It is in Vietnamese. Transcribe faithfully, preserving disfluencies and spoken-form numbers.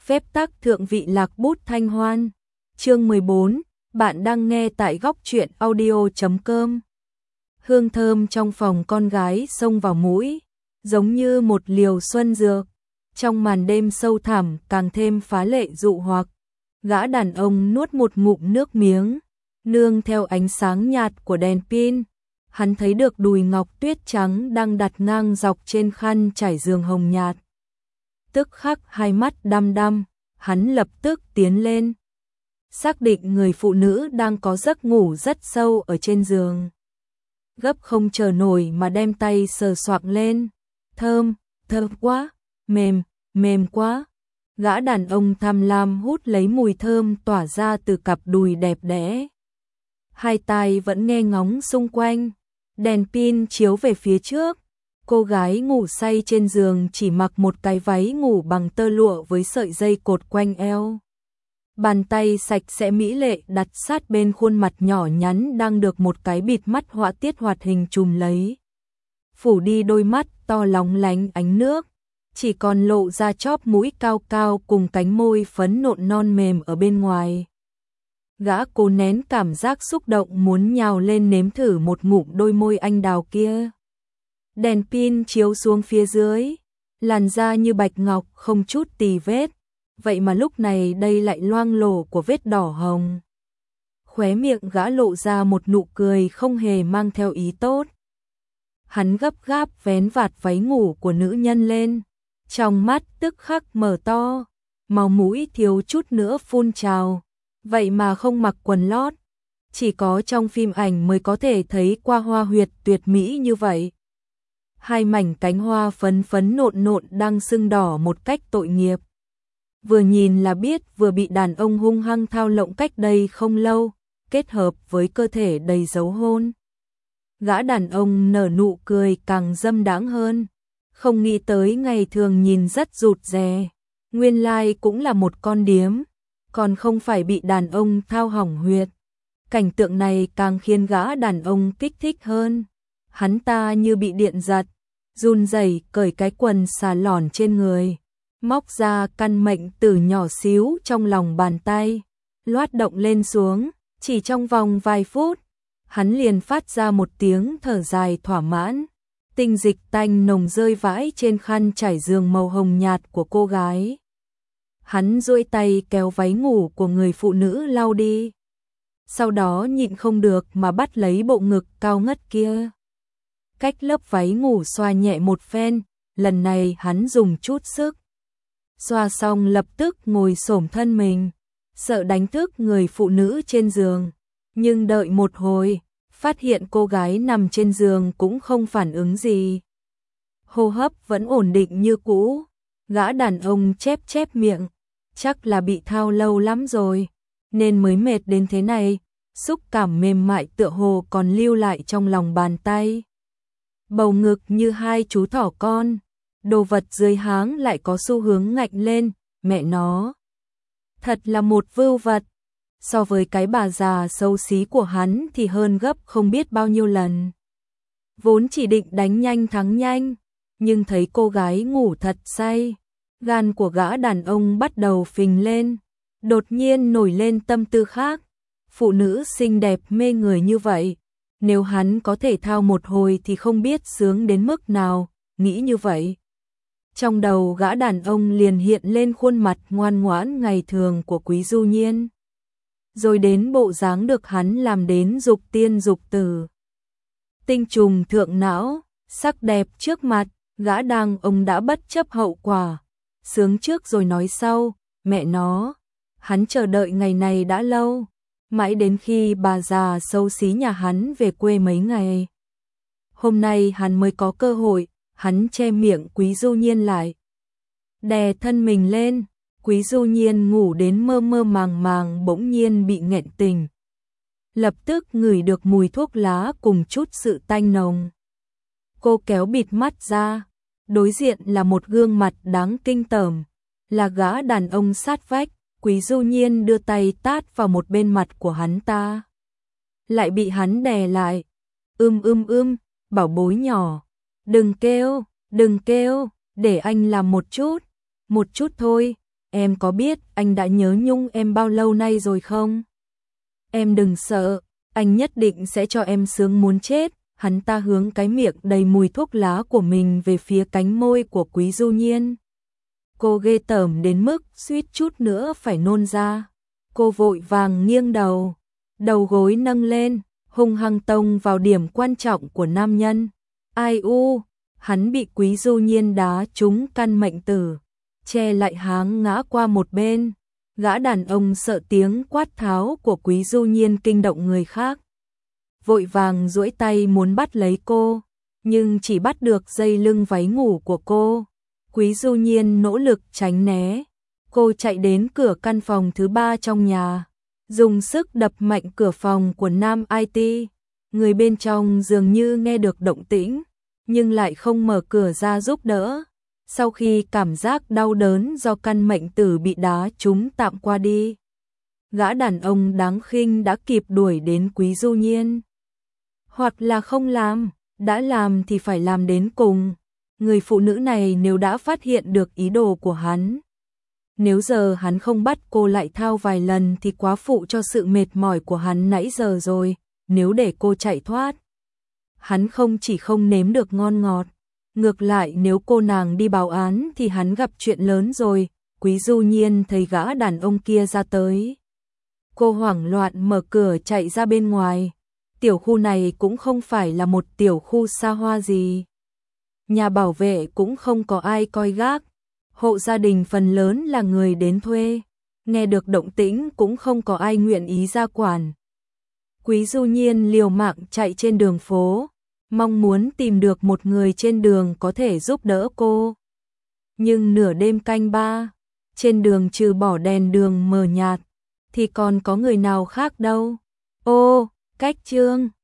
Phép tắc thượng vị lạc bút thanh hoan. Chương mười bốn, bạn đang nghe tại góc truyện audio chấm com. Hương thơm trong phòng con gái xông vào mũi, giống như một liều xuân dược. Trong màn đêm sâu thẳm càng thêm phá lệ dụ hoặc. Gã đàn ông nuốt một ngụm nước miếng, nương theo ánh sáng nhạt của đèn pin, hắn thấy được đùi ngọc tuyết trắng đang đặt ngang dọc trên khăn trải giường hồng nhạt. Tức khắc hai mắt đăm đăm, hắn lập tức tiến lên, xác định người phụ nữ đang có giấc ngủ rất sâu ở trên giường. Gấp không chờ nổi mà đem tay sờ soạng lên, thơm, thơm quá, mềm, mềm quá. Gã đàn ông tham lam hút lấy mùi thơm tỏa ra từ cặp đùi đẹp đẽ. Hai tai vẫn nghe ngóng xung quanh, đèn pin chiếu về phía trước. Cô gái ngủ say trên giường chỉ mặc một cái váy ngủ bằng tơ lụa với sợi dây cột quanh eo. Bàn tay sạch sẽ mỹ lệ đặt sát bên khuôn mặt nhỏ nhắn đang được một cái bịt mắt họa tiết hoạt hình trùm lấy. Phủ đi đôi mắt to lóng lánh ánh nước, chỉ còn lộ ra chóp mũi cao cao cùng cánh môi phấn nộn non mềm ở bên ngoài. Gã cố nén cảm giác xúc động muốn nhào lên nếm thử một ngụm đôi môi anh đào kia. Đèn pin chiếu xuống phía dưới, làn da như bạch ngọc không chút tì vết, vậy mà lúc này đây lại loang lổ của vết đỏ hồng. Khóe miệng gã lộ ra một nụ cười không hề mang theo ý tốt. Hắn gấp gáp vén vạt váy ngủ của nữ nhân lên, trong mắt tức khắc mở to, máu mũi thiếu chút nữa phun trào, vậy mà không mặc quần lót, chỉ có trong phim ảnh mới có thể thấy qua hoa huyệt tuyệt mỹ như vậy. Hai mảnh cánh hoa phấn phấn nộn nộn đang sưng đỏ một cách tội nghiệp. Vừa nhìn là biết vừa bị đàn ông hung hăng thao lộng cách đây không lâu, kết hợp với cơ thể đầy dấu hôn. Gã đàn ông nở nụ cười càng dâm đãng hơn, không nghĩ tới ngày thường nhìn rất rụt rè, nguyên lai cũng là một con điếm, còn không phải bị đàn ông thao hỏng huyệt. Cảnh tượng này càng khiến gã đàn ông kích thích hơn. Hắn ta như bị điện giật, run rẩy cởi cái quần xà lòn trên người, móc ra căn mệnh tử nhỏ xíu trong lòng bàn tay, loát động lên xuống, chỉ trong vòng vài phút, hắn liền phát ra một tiếng thở dài thỏa mãn, tinh dịch tanh nồng rơi vãi trên khăn trải giường màu hồng nhạt của cô gái. Hắn duỗi tay kéo váy ngủ của người phụ nữ lau đi, sau đó nhịn không được mà bắt lấy bộ ngực cao ngất kia. Cách lớp váy ngủ xoa nhẹ một phen, lần này hắn dùng chút sức. Xoa xong lập tức ngồi xổm thân mình, sợ đánh thức người phụ nữ trên giường, nhưng đợi một hồi, phát hiện cô gái nằm trên giường cũng không phản ứng gì. Hô hấp vẫn ổn định như cũ, gã đàn ông chép chép miệng, chắc là bị thao lâu lắm rồi, nên mới mệt đến thế này, xúc cảm mềm mại tựa hồ còn lưu lại trong lòng bàn tay. Bầu ngực như hai chú thỏ con, đồ vật dưới háng lại có xu hướng ngạnh lên, mẹ nó. Thật là một vưu vật, so với cái bà già xấu xí của hắn thì hơn gấp không biết bao nhiêu lần. Vốn chỉ định đánh nhanh thắng nhanh, nhưng thấy cô gái ngủ thật say, gan của gã đàn ông bắt đầu phình lên, đột nhiên nổi lên tâm tư khác. Phụ nữ xinh đẹp mê người như vậy, nếu hắn có thể thao một hồi thì không biết sướng đến mức nào, nghĩ như vậy. Trong đầu gã đàn ông liền hiện lên khuôn mặt ngoan ngoãn ngày thường của Quý Du Nhiên, rồi đến bộ dáng được hắn làm đến dục tiên dục tử. Tinh trùng thượng não, sắc đẹp trước mặt, gã đàn ông đã bất chấp hậu quả, sướng trước rồi nói sau, mẹ nó, hắn chờ đợi ngày này đã lâu. Mãi đến khi bà già xấu xí nhà hắn về quê mấy ngày, hôm nay hắn mới có cơ hội. Hắn che miệng Quý Du Nhiên lại, đè thân mình lên. Quý Du Nhiên ngủ đến mơ mơ màng màng bỗng nhiên bị nghẹn tình, lập tức ngửi được mùi thuốc lá cùng chút sự tanh nồng. Cô kéo bịt mắt ra, đối diện là một gương mặt đáng kinh tởm, là gã đàn ông sát vách. Quý Du Nhiên đưa tay tát vào một bên mặt của hắn ta, lại bị hắn đè lại. Ưm ưm ưm, bảo bối nhỏ, đừng kêu, đừng kêu, để anh làm một chút, một chút thôi. em có biết anh đã nhớ nhung em bao lâu nay rồi không? Em đừng sợ, anh nhất định sẽ cho em sướng muốn chết. Hắn ta hướng cái miệng đầy mùi thuốc lá của mình về phía cánh môi của Quý Du Nhiên. Cô ghê tởm đến mức suýt chút nữa phải nôn ra. Cô vội vàng nghiêng đầu, đầu gối nâng lên, hung hăng tông vào điểm quan trọng của nam nhân. Ai u, hắn bị Quý Du Nhiên đá trúng căn mệnh tử, che lại háng ngã qua một bên. Gã đàn ông sợ tiếng quát tháo của Quý Du Nhiên kinh động người khác, vội vàng duỗi tay muốn bắt lấy cô, nhưng chỉ bắt được dây lưng váy ngủ của cô. Quý Du Nhiên nỗ lực tránh né. Cô chạy đến cửa căn phòng thứ ba trong nhà, dùng sức đập mạnh cửa phòng của nam i tê. Người bên trong dường như nghe được động tĩnh, nhưng lại không mở cửa ra giúp đỡ. Sau khi cảm giác đau đớn do căn mệnh tử bị đá trúng tạm qua đi, gã đàn ông đáng khinh đã kịp đuổi đến Quý Du Nhiên. Hoặc là không làm, đã làm thì phải làm đến cùng. Người phụ nữ này nếu đã phát hiện được ý đồ của hắn, nếu giờ hắn không bắt cô lại thao vài lần thì quá phụ cho sự mệt mỏi của hắn nãy giờ rồi. Nếu để cô chạy thoát, hắn không chỉ không nếm được ngon ngọt, ngược lại nếu cô nàng đi báo án thì hắn gặp chuyện lớn rồi. Quý Du Nhiên thấy gã đàn ông kia ra tới, cô hoảng loạn mở cửa chạy ra bên ngoài. Tiểu khu này cũng không phải là một tiểu khu xa hoa gì, nhà bảo vệ cũng không có ai coi gác, hộ gia đình phần lớn là người đến thuê, nghe được động tĩnh cũng không có ai nguyện ý ra quản. Quý Du Nhiên liều mạng chạy trên đường phố, mong muốn tìm được một người trên đường có thể giúp đỡ cô. Nhưng nửa đêm canh ba, trên đường trừ bỏ đèn đường mờ nhạt, thì còn có người nào khác đâu. Ô, cách chương